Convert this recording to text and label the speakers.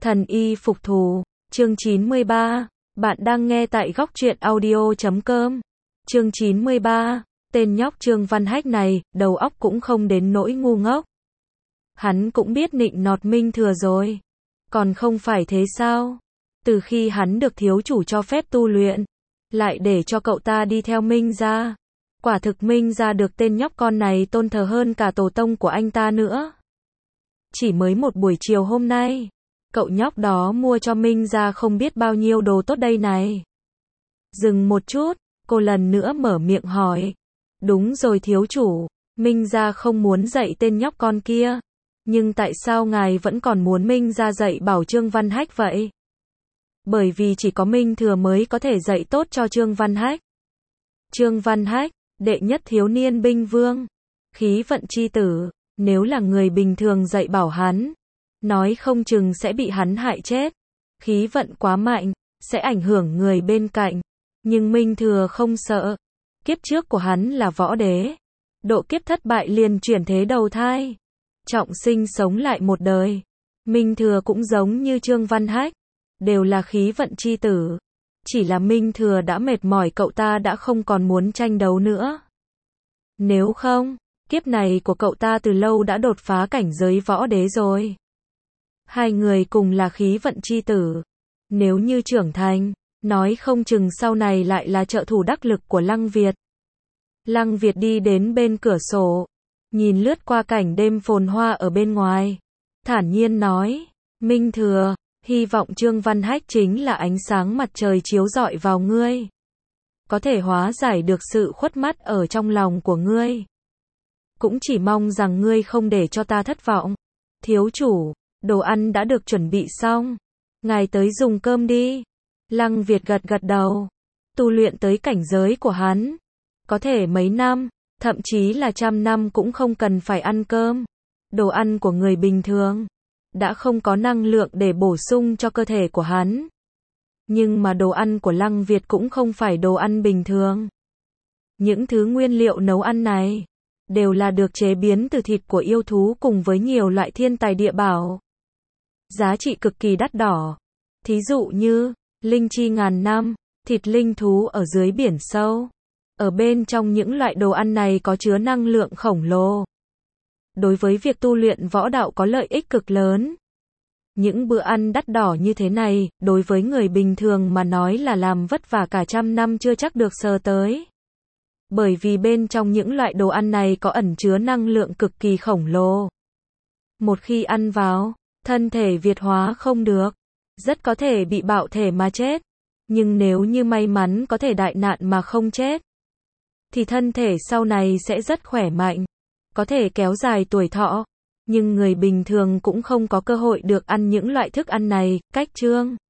Speaker 1: Thần y phục thù, chương 93, bạn đang nghe tại góc truyện audio.com. Chương 93, tên nhóc Trương Văn Hách này, đầu óc cũng không đến nỗi ngu ngốc. Hắn cũng biết nịnh nọt Minh Thừa rồi. Còn không phải thế sao? Từ khi hắn được thiếu chủ cho phép tu luyện, lại để cho cậu ta đi theo Minh gia. Quả thực Minh gia được tên nhóc con này tôn thờ hơn cả tổ tông của anh ta nữa. Chỉ mới một buổi chiều hôm nay, cậu nhóc đó mua cho Minh gia không biết bao nhiêu đồ tốt đây này. Dừng một chút, cô lần nữa mở miệng hỏi. Đúng rồi thiếu chủ, Minh gia không muốn dạy tên nhóc con kia. Nhưng tại sao ngài vẫn còn muốn Minh gia dạy bảo Trương Văn Hách vậy? Bởi vì chỉ có Minh Thừa mới có thể dạy tốt cho Trương Văn Hách. Trương Văn Hách, đệ nhất thiếu niên binh vương, khí vận chi tử, nếu là người bình thường dạy bảo hắn, nói không chừng sẽ bị hắn hại chết. Khí vận quá mạnh, sẽ ảnh hưởng người bên cạnh. Nhưng Minh Thừa không sợ. Kiếp trước của hắn là võ đế. Độ kiếp thất bại liền chuyển thế đầu thai. Trọng sinh sống lại một đời. Minh Thừa cũng giống như Trương Văn Hách. Đều là khí vận chi tử. Chỉ là Minh Thừa đã mệt mỏi, cậu ta đã không còn muốn tranh đấu nữa. Nếu không, kiếp này của cậu ta từ lâu đã đột phá cảnh giới võ đế rồi. Hai người cùng là khí vận chi tử. Nếu như trưởng thành, nói không chừng sau này lại là trợ thủ đắc lực của Lăng Việt. Lăng Việt đi đến bên cửa sổ, nhìn lướt qua cảnh đêm phồn hoa ở bên ngoài. Thản nhiên nói, Minh Thừa, hy vọng Trương Văn Hách chính là ánh sáng mặt trời chiếu rọi vào ngươi. Có thể hóa giải được sự khuất mắt ở trong lòng của ngươi. Cũng chỉ mong rằng ngươi không để cho ta thất vọng. Thiếu chủ, đồ ăn đã được chuẩn bị xong. Ngài tới dùng cơm đi. Lăng Việt gật gật đầu. Tu luyện tới cảnh giới của hắn. Có thể mấy năm, thậm chí là 100 năm cũng không cần phải ăn cơm. Đồ ăn của người bình thường đã không có năng lượng để bổ sung cho cơ thể của hắn. Nhưng mà đồ ăn của Lăng Việt cũng không phải đồ ăn bình thường. Những thứ nguyên liệu nấu ăn này đều là được chế biến từ thịt của yêu thú cùng với nhiều loại thiên tài địa bảo. Giá trị cực kỳ đắt đỏ. Thí dụ như, linh chi ngàn năm, thịt linh thú ở dưới biển sâu. Ở bên trong những loại đồ ăn này có chứa năng lượng khổng lồ. Đối với việc tu luyện võ đạo có lợi ích cực lớn. Những bữa ăn đắt đỏ như thế này, đối với người bình thường mà nói là làm vất vả cả 100 năm chưa chắc được sờ tới. Bởi vì bên trong những loại đồ ăn này có ẩn chứa năng lượng cực kỳ khổng lồ. Một khi ăn vào, thân thể Việt hóa không được, rất có thể bị bạo thể mà chết. Nhưng nếu như may mắn có thể đại nạn mà không chết, thì thân thể sau này sẽ rất khỏe mạnh, có thể kéo dài tuổi thọ. Nhưng người bình thường cũng không có cơ hội được ăn những loại thức ăn này. Cách Trương